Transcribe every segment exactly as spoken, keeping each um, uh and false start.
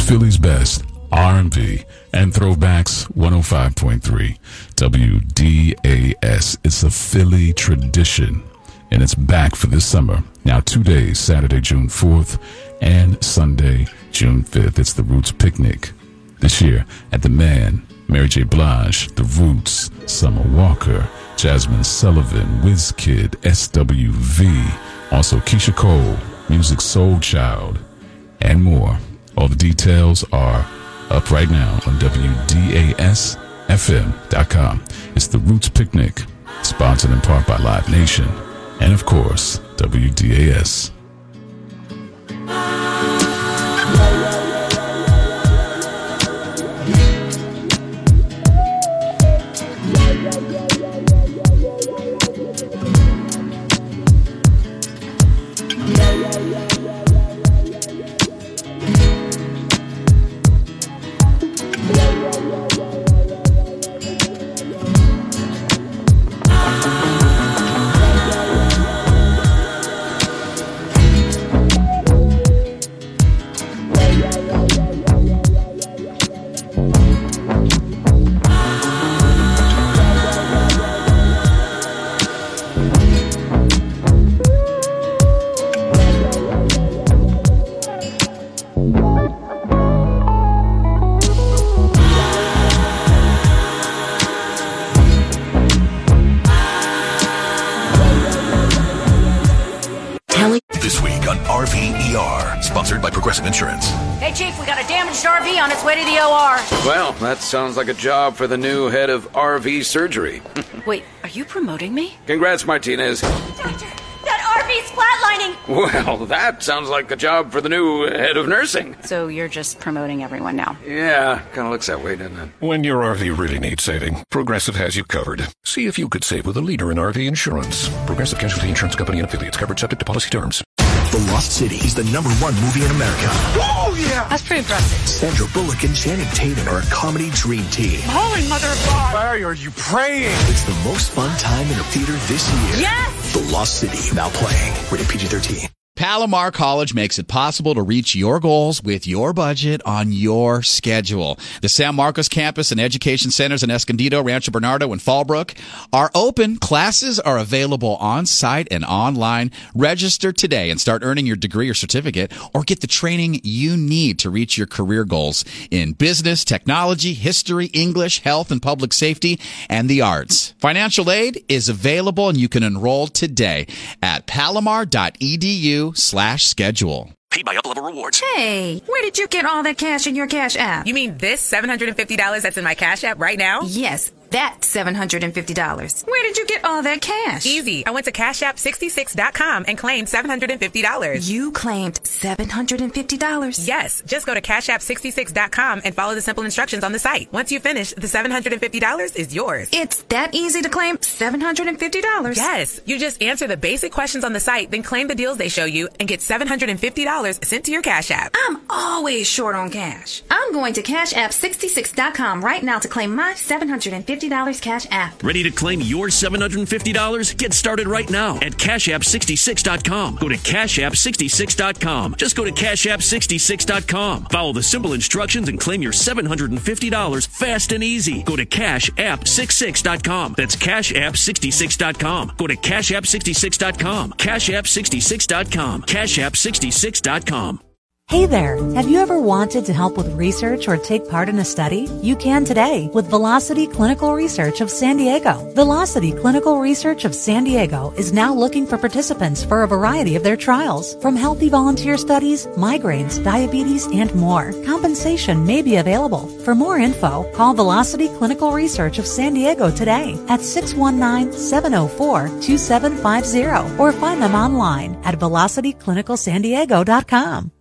Philly's best R and B and throwbacks. One oh five point three W D A S. It's a Philly tradition, and it's back for this summer. Now two days, Saturday, June fourth, and Sunday, June fifth. It's the Roots Picnic. This year at the Man, Mary J. Blige, The Roots, Summer Walker, Jasmine Sullivan, WizKid, S W V, also Keisha Cole, Music Soul Child, and more. All the details are up right now on W D A S F M dot com. It's the Roots Picnic, sponsored in part by Live Nation, and of course, W D A S. Insurance. Hey, Chief, we got a damaged R V on its way to the O R. Well, that sounds like a job for the new head of R V surgery. Wait, are you promoting me? Congrats, Martinez. Doctor, that R V's flatlining. Well, that sounds like a job for the new head of nursing. So you're just promoting everyone now? Yeah, kind of looks that way, doesn't it? When your R V really needs saving, Progressive has you covered. See if you could save with a leader in R V insurance. Progressive Casualty Insurance Company and affiliates, covered subject to policy terms. The Lost City is the number one movie in America. Oh, yeah! That's pretty impressive. Sandra Bullock and Channing Tatum are a comedy dream team. Holy mother of God! Why are you praying? It's the most fun time in a theater this year. Yes! The Lost City, now playing. Rated P G thirteen. Palomar College makes it possible to reach your goals with your budget on your schedule. The San Marcos campus and education centers in Escondido, Rancho Bernardo, and Fallbrook are open. Classes are available on-site and online. Register today and start earning your degree or certificate, or get the training you need to reach your career goals in business, technology, history, English, health and public safety, and the arts. Financial aid is available, and you can enroll today at palomar dot e d u slash schedule. Paid by Up Level Rewards. Hey, where did you get all that cash in your Cash App? You mean this seven hundred fifty dollars that's in my Cash App right now? Yes, that seven hundred fifty dollars. Where did you get all that cash? Easy. I went to cash app sixty-six dot com and claimed seven hundred fifty dollars. You claimed seven hundred fifty dollars? Yes. Just go to cash app sixty-six dot com and follow the simple instructions on the site. Once you finish, the seven hundred fifty dollars is yours. It's that easy to claim seven hundred fifty dollars? Yes. You just answer the basic questions on the site, then claim the deals they show you, and get seven hundred fifty dollars sent to your Cash App. I'm always short on cash. I'm going to cash app sixty-six dot com right now to claim my seven hundred fifty dollars Cash App. Ready to claim your seven hundred fifty dollars? Get started right now at cash app sixty-six dot com. Go to cash app sixty-six dot com. Just go to cash app sixty-six dot com. Follow the simple instructions and claim your seven hundred fifty dollars fast and easy. Go to cash app sixty-six dot com. That's cash app sixty-six dot com. Go to cash app sixty-six dot com. cash app sixty-six dot com. cash app sixty-six dot com. Hey there! Have you ever wanted to help with research or take part in a study? You can today with Velocity Clinical Research of San Diego. Velocity Clinical Research of San Diego is now looking for participants for a variety of their trials, from healthy volunteer studies, migraines, diabetes, and more. Compensation may be available. For more info, call Velocity Clinical Research of San Diego today at six one nine, seven oh four, two seven five zero or find them online at velocity clinical san diego dot com.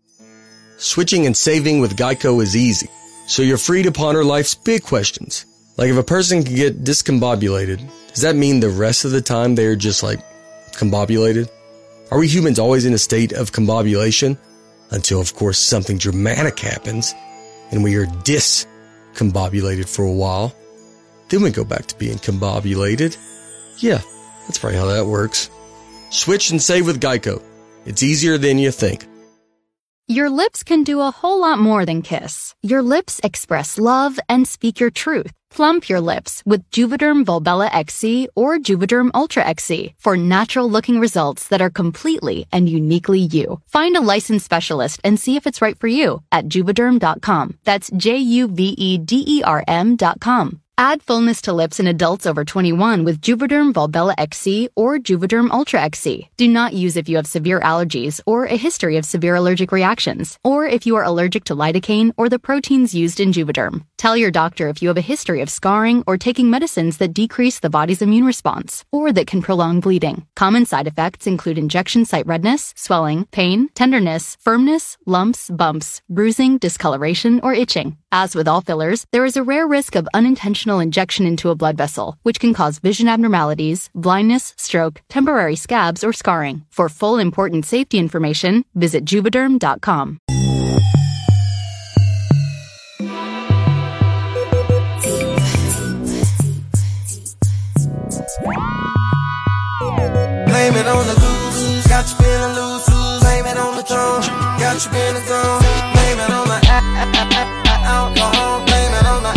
Switching and saving with Geico is easy, so you're free to ponder life's big questions. Like, if a person can get discombobulated, does that mean the rest of the time they're just, like, combobulated? Are we humans always in a state of combobulation? Until, of course, something dramatic happens, and we are discombobulated for a while. Then we go back to being combobulated. Yeah, that's probably how that works. Switch and save with Geico. It's easier than you think. Your lips can do a whole lot more than kiss. Your lips express love and speak your truth. Plump your lips with Juvederm Volbella X C or Juvederm Ultra X C for natural-looking results that are completely and uniquely you. Find a licensed specialist and see if it's right for you at Juvederm dot com. That's J U V E D E R M dot com. Add fullness to lips in adults over twenty-one with Juvederm Volbella X C or Juvederm Ultra X C. Do not use if you have severe allergies or a history of severe allergic reactions, or if you are allergic to lidocaine or the proteins used in Juvederm. Tell your doctor if you have a history of scarring or taking medicines that decrease the body's immune response or that can prolong bleeding. Common side effects include injection site redness, swelling, pain, tenderness, firmness, lumps, bumps, bruising, discoloration, or itching. As with all fillers, there is a rare risk of unintentional injection into a blood vessel, which can cause vision abnormalities, blindness, stroke, temporary scabs, or scarring. For full important safety information, visit Juvederm dot com. Blame it on the goose, got you feeling loose, loose. Blame it on the drum, got you in the zone. Blame it on the alcohol, blame it on the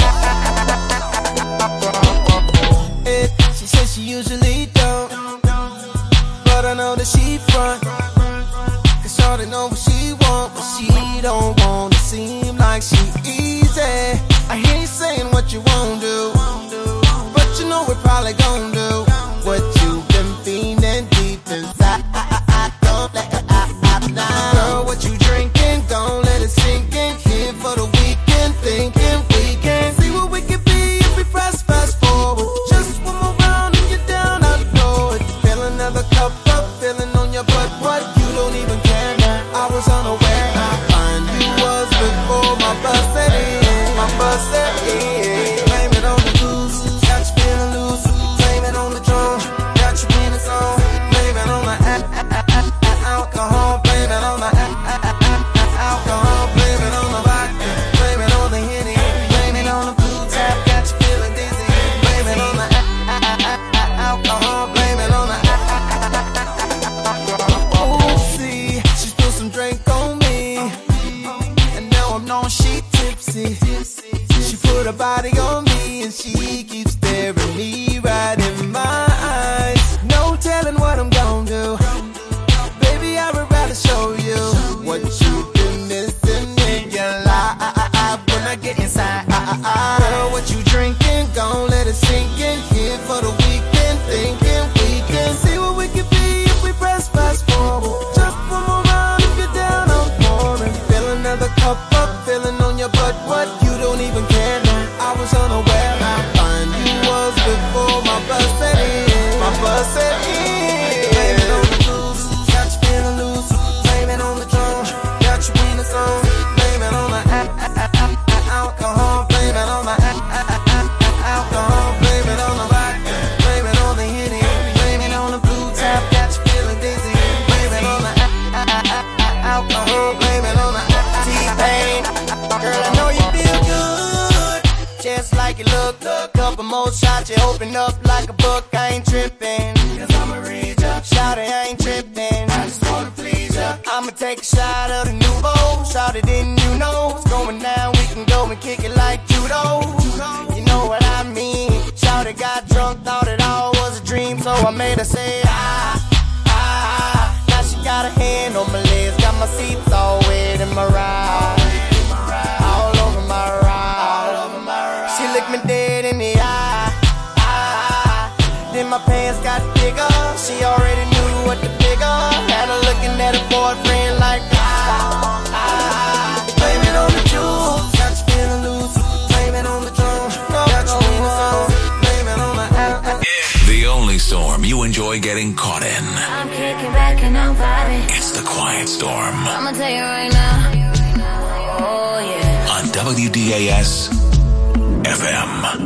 it, she says she usually don't, but I know that she front, cause shorty know what she want, but she don't want to seem like she easy. I hear you saying what you won't do, but you know we're probably gon' do what you've been feeling deep inside. Don't let it out, out now. Girl, what you drinking? Don't let it sink in. Here for the weekend, thinking we can see what we can be if we press fast forward. Just one more round and you're down out the door. If you feel another cup up, feeling on your butt, what? You don't even care now. I was unaware. I find you was before my bus set in. My bus set in. Blame it on the goose, got you feeling loose. Blame it on the drum, got you in the zone. Blame it on the alcohol. Blame it on the alcohol. Blame it on the vodka. Blame it on the Henny. Blame it on the blue tap, got you feeling dizzy. Blame it on the alcohol. Blame it on the oh, see, she spilled some drink on me, and now I'm known she tipsy. She put her body on me, and she keeps staring me right in my eyes. No telling what I'm gon' do. Baby, I would rather show you what you've been missing in your life when I get inside. Girl, what you drinking? Gon' let it sink in. Here for the weekend, thinking we can see what we can be if we press fast forward. Just one more round if you're down on pouring. Fill another cup up, feeling on your butt. What? You don't even care now. I was unaware. I find you was before my bus set in. My bus set in. Blame it on the goose, got you feeling loose. Blame it on the drum, got you in the zone. Blame it on the alcohol. Blame it on the alcohol. Blame it on the vodka. Blame it on the Henny. Blame it on the blue tap, got you feeling dizzy. Blame it on the alcohol. Blame it on the T-Pain. Girl, I know you feel good, just like you look. Couple more shots, you open up like a book. I ain't tripping, cause I'ma read ya. Shout it, I ain't tripping, I just wanna please ya. I'ma take a shot of the nouveau. Shout it, didn't you know it's going down? We can go and kick it like judo. You know what I mean? Shout it, got drunk, thought it all was a dream, so I made her say ah, ah. Now she got a hand on my legs, got my seats all wet in my ride. All over my ride. She looked me dead in the eye. Then my pants got bigger. She already knew what to figure. Had her looking at her boyfriend like ah, ah. Blame it on the juice, got you feeling loose. Blame it on the drum, got you in the zone. Blame it on the alcohol. The only storm you enjoy getting caught in. I'm kicking back and I'm vibing. It's the Quiet Storm. I'ma tell you right now. Oh yeah. On W D A S F M.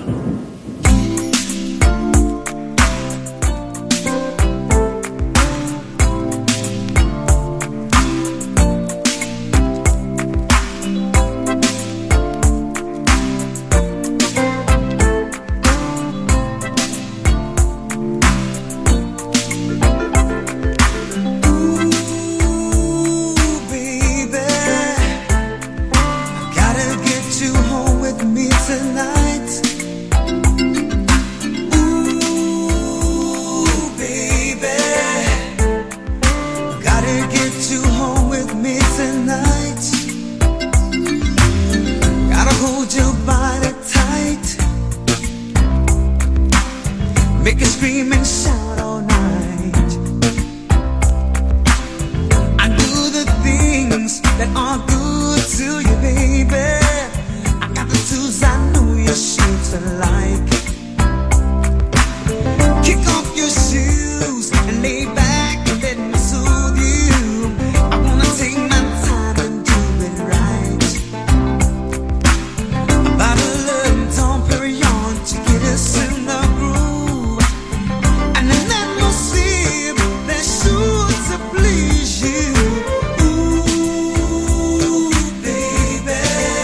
Ooh, baby. gotta get you home with me tonight. Gotta hold your body tight. Make you scream and shout all night. I do the things that are good to you, baby. I got the tools I know your shapes are like. Kick off your shoes and lay back and let me soothe you. I wanna take my time and do it right. About a little Dom Perignon to get us in the groove, and an atmosphere that's sure to please you. Ooh, baby,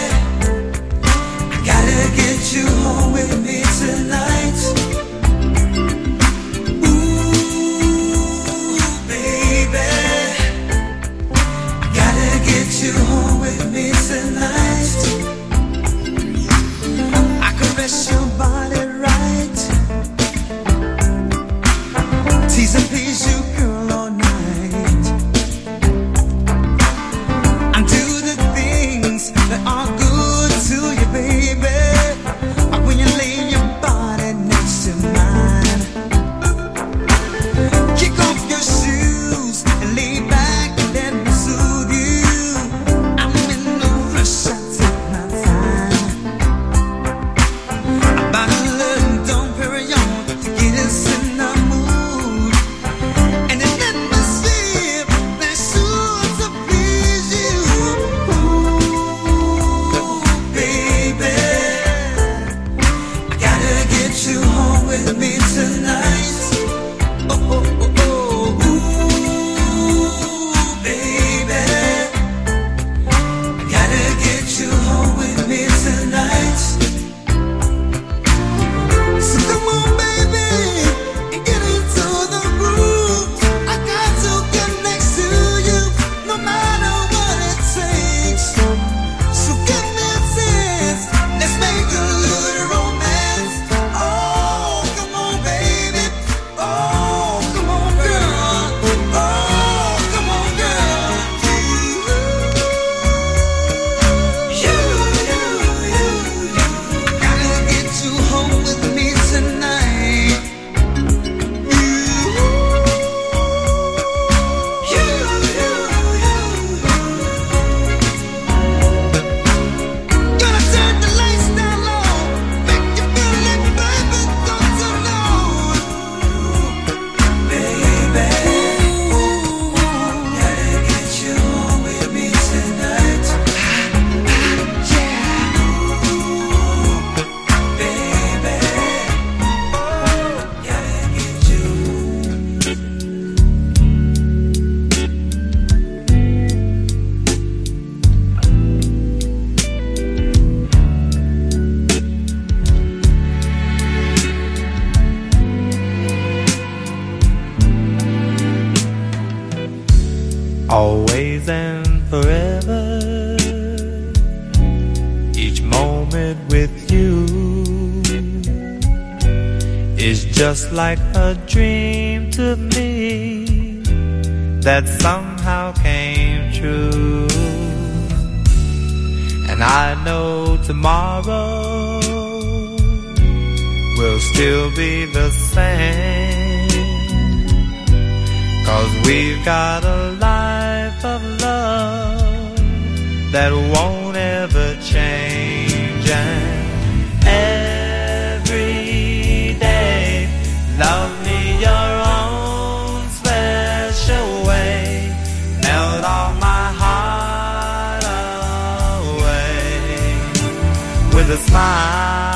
I gotta get you home with me tonight. You home with me tonight. I caress your body right, tease and please you, girl, all night. And do the things that are good to you, baby. When you lay your body next to mine, kick off your shoes and lay back and let me soothe you. Always and forever, each moment with you is just like a dream to me that somehow came true. And I know tomorrow will still be the same, 'cause we've got a life of love that won't ever change. And every day, love me your own special way, melt all my heart away with a smile.